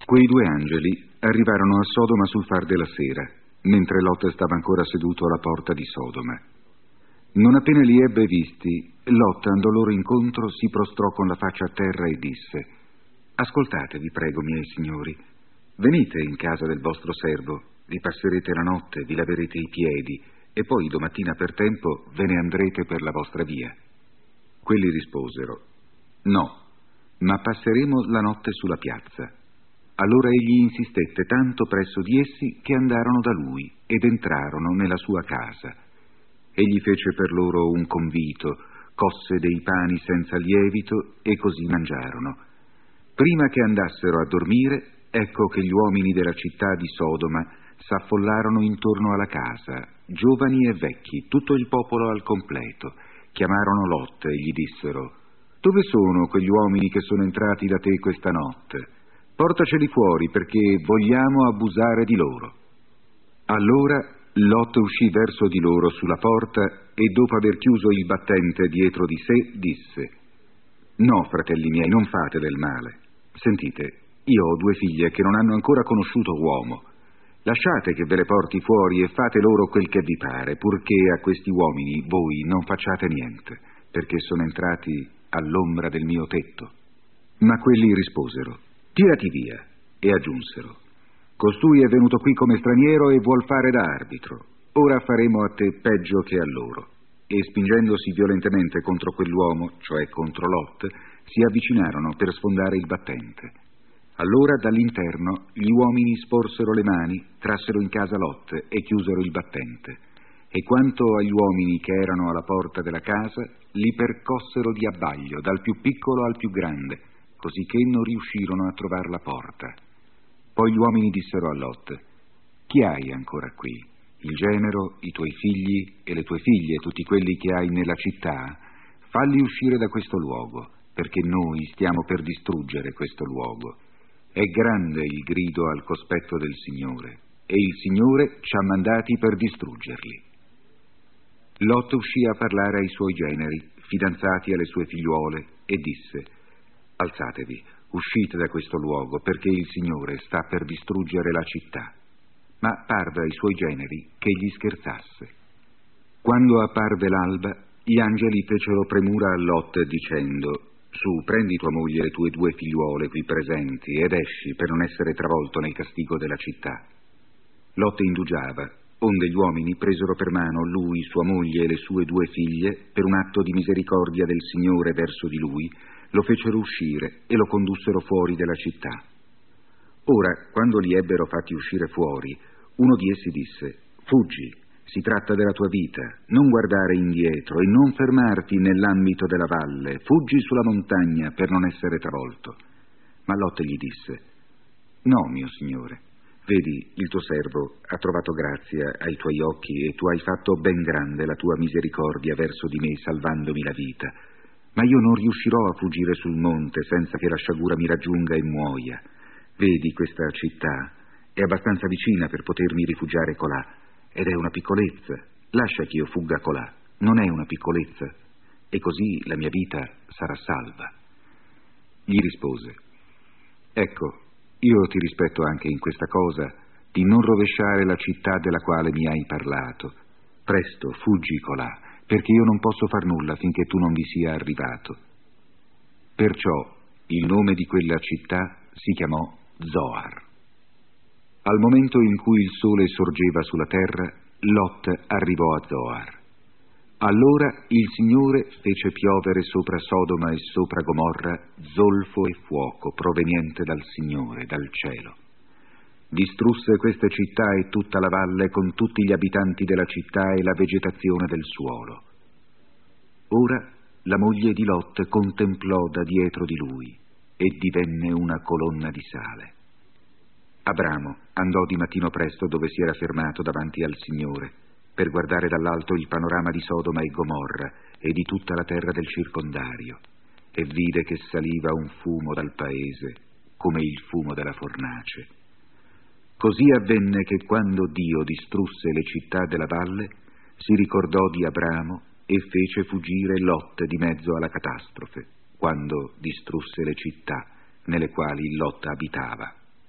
Quei due angeli arrivarono a Sodoma sul far della sera, mentre Lot stava ancora seduto alla porta di Sodoma. Non appena li ebbe visti, Lot andò loro incontro, si prostrò con la faccia a terra e disse: «Ascoltate, vi prego, miei signori, venite in casa del vostro servo, vi passerete la notte, vi laverete i piedi, e poi domattina per tempo ve ne andrete per la vostra via». Quelli risposero: «No, ma passeremo la notte sulla piazza». Allora egli insistette tanto presso di essi che andarono da lui ed entrarono nella sua casa. Egli fece per loro un convito, cosse dei pani senza lievito e così mangiarono. Prima che andassero a dormire, ecco che gli uomini della città di Sodoma s'affollarono intorno alla casa, giovani e vecchi, tutto il popolo al completo. Chiamarono Lot e gli dissero: «Dove sono quegli uomini che sono entrati da te questa notte? Portaceli fuori, perché vogliamo abusare di loro». Allora Lot uscì verso di loro sulla porta e dopo aver chiuso il battente dietro di sé disse: «No, fratelli miei, non fate del male. Sentite, io ho due figlie che non hanno ancora conosciuto uomo. Lasciate che ve le porti fuori e fate loro quel che vi pare, purché a questi uomini voi non facciate niente, perché sono entrati all'ombra del mio tetto». Ma quelli risposero: «Tirati via», e aggiunsero: «Costui è venuto qui come straniero e vuol fare da arbitro. Ora faremo a te peggio che a loro». E spingendosi violentemente contro quell'uomo, cioè contro Lot, si avvicinarono per sfondare il battente. Allora dall'interno gli uomini sporsero le mani, trassero in casa Lot e chiusero il battente. E quanto agli uomini che erano alla porta della casa, li percossero di abbaglio, dal più piccolo al più grande, cosicché non riuscirono a trovar la porta. Poi gli uomini dissero a Lot: «Chi hai ancora qui? Il genero, i tuoi figli e le tue figlie, tutti quelli che hai nella città? Falli uscire da questo luogo, perché noi stiamo per distruggere questo luogo. È grande il grido al cospetto del Signore, e il Signore ci ha mandati per distruggerli». Lot uscì a parlare ai suoi generi, fidanzati alle sue figliuole, e disse: «Alzatevi, uscite da questo luogo, perché il Signore sta per distruggere la città». Ma parve ai suoi generi che egli scherzasse. Quando apparve l'alba, gli angeli fecero premura a Lot dicendo: «Su, prendi tua moglie e le tue due figliuole qui presenti ed esci per non essere travolto nel castigo della città». Lot indugiava, onde gli uomini presero per mano lui, sua moglie e le sue due figlie, per un atto di misericordia del Signore verso di lui, lo fecero uscire e lo condussero fuori della città. Ora, quando li ebbero fatti uscire fuori, uno di essi disse: «Fuggi, si tratta della tua vita, non guardare indietro e non fermarti nell'ambito della valle, fuggi sulla montagna per non essere travolto». Ma Lot gli disse: «No, mio signore, vedi, il tuo servo ha trovato grazia ai tuoi occhi e tu hai fatto ben grande la tua misericordia verso di me salvandomi la vita, ma io non riuscirò a fuggire sul monte senza che la sciagura mi raggiunga e muoia. Vedi, questa città è abbastanza vicina per potermi rifugiare colà, ed è una piccolezza. Lascia che io fugga colà, non è una piccolezza, e così la mia vita sarà salva». Gli rispose: «Ecco, io ti rispetto anche in questa cosa, di non rovesciare la città della quale mi hai parlato. Presto, fuggi colà, perché io non posso far nulla finché tu non vi sia arrivato». Perciò il nome di quella città si chiamò Zoar. Al momento in cui il sole sorgeva sulla terra, Lot arrivò a Zoar. Allora il Signore fece piovere sopra Sodoma e sopra Gomorra zolfo e fuoco proveniente dal Signore, dal cielo. Distrusse queste città e tutta la valle con tutti gli abitanti della città e la vegetazione del suolo. Ora la moglie di Lot contemplò da dietro di lui e divenne una colonna di sale. Abramo andò di mattino presto dove si era fermato davanti al Signore, per guardare dall'alto il panorama di Sodoma e Gomorra e di tutta la terra del circondario, e vide che saliva un fumo dal paese, come il fumo della fornace. Così avvenne che quando Dio distrusse le città della valle, si ricordò di Abramo e fece fuggire Lot di mezzo alla catastrofe, quando distrusse le città nelle quali Lot abitava.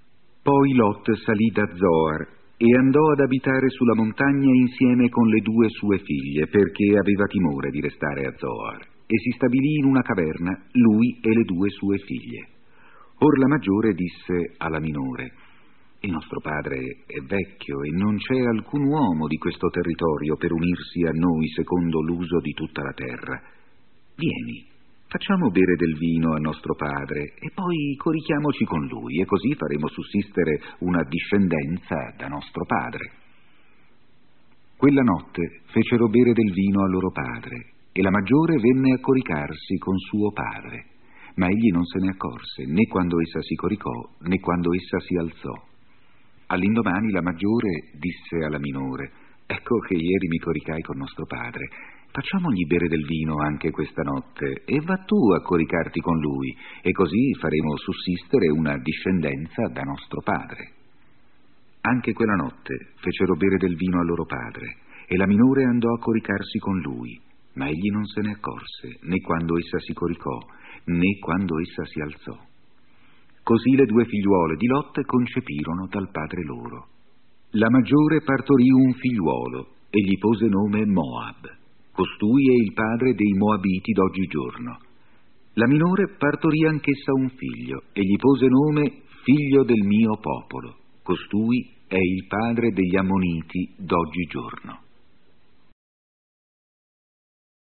Poi Lot salì da Zoar e andò ad abitare sulla montagna insieme con le 2 sue figlie, perché aveva timore di restare a Zoar, e si stabilì in una caverna, lui e le 2 sue figlie. Or la maggiore disse alla minore: il nostro padre è vecchio e non c'è alcun uomo di questo territorio per unirsi a noi secondo l'uso di tutta la terra. Vieni, facciamo bere del vino a nostro padre e poi corichiamoci con lui, e così faremo sussistere una discendenza da nostro padre. Quella notte fecero bere del vino a loro padre, e la maggiore venne a coricarsi con suo padre, ma egli non se ne accorse, né quando essa si coricò, né quando essa si alzò. All'indomani la maggiore disse alla minore: ecco che ieri mi coricai con nostro padre, facciamogli bere del vino anche questa notte, e va tu a coricarti con lui, e così faremo sussistere una discendenza da nostro padre. Anche quella notte fecero bere del vino a loro padre, e la minore andò a coricarsi con lui, ma egli non se ne accorse, né quando essa si coricò, né quando essa si alzò. Così le 2 figliuole di Lot concepirono dal padre loro. La maggiore partorì un figliuolo e gli pose nome Moab. Costui è il padre dei Moabiti d'oggigiorno. La minore partorì anch'essa un figlio e gli pose nome figlio del mio popolo. Costui è il padre degli Ammoniti d'oggigiorno.